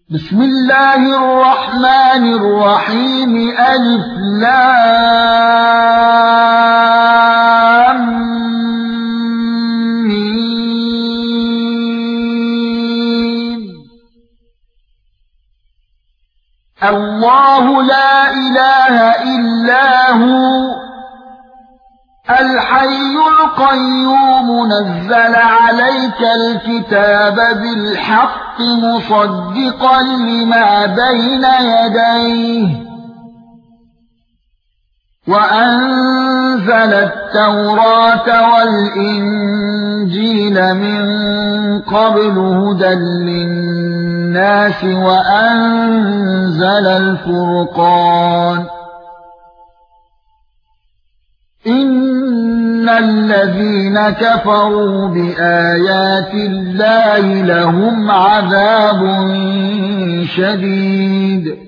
بسم الله الرحمن الرحيم ألف لام ميم. الله لا إله إلا هو الحي القيوم نزل عليك الكتاب بالحق مصدقا لما بين يديه وأنزل التوراة والإنجيل من قبل هدى للناس وأنزل الفرقان إن الذين كفروا بآيات الله لهم عذاب شديد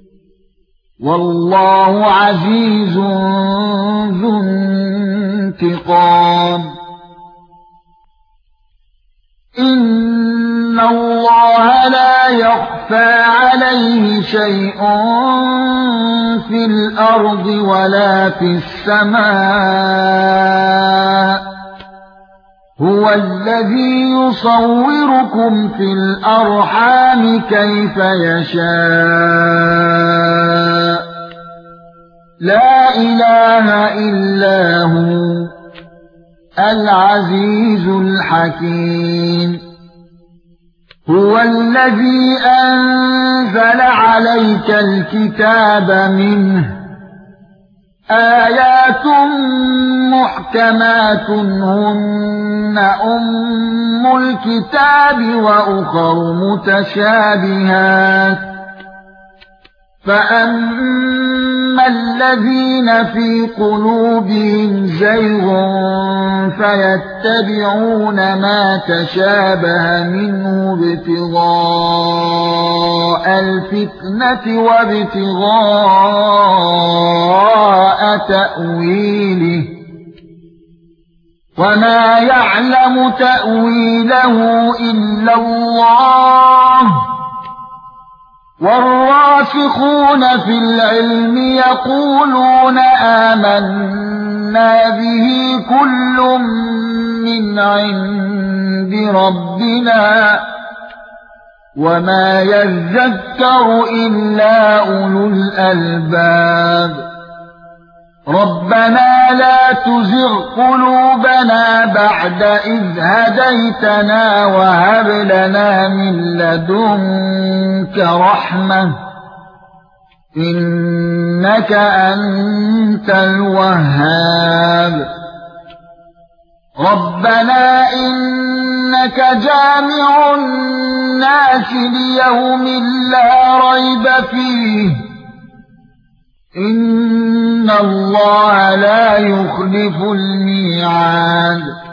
والله عزيز ذو انتقام إن الله لا يخفى عليه شيء في الأرض ولا في السماء هو الذي يصوركم في الأرحام كيف يشاء لا إله إلا هو العزيز الحكيم هو الذي أنزل عليك الكتاب منه آيات محكمات هن أم الكتاب وأخر متشابهات فأما الذين في قلوبهم زيغ فيتبعون ما تشابه منه ابتغاء الفتنة وابتغاء تأويله وما يعلم تأويله إلا الله والراسخون في العلم يقولون آمنا به كل من عند ربنا وما يذكر إلا أولو الألباب ربنا لا تزغ قلوبنا بعد إذ هديتنا وهب لنا من لدنك رحمة إنك أنت الوهاب ربنا إنك جامع الناس ليوم لا ريب فيه إن الله لا يخلف الميعاد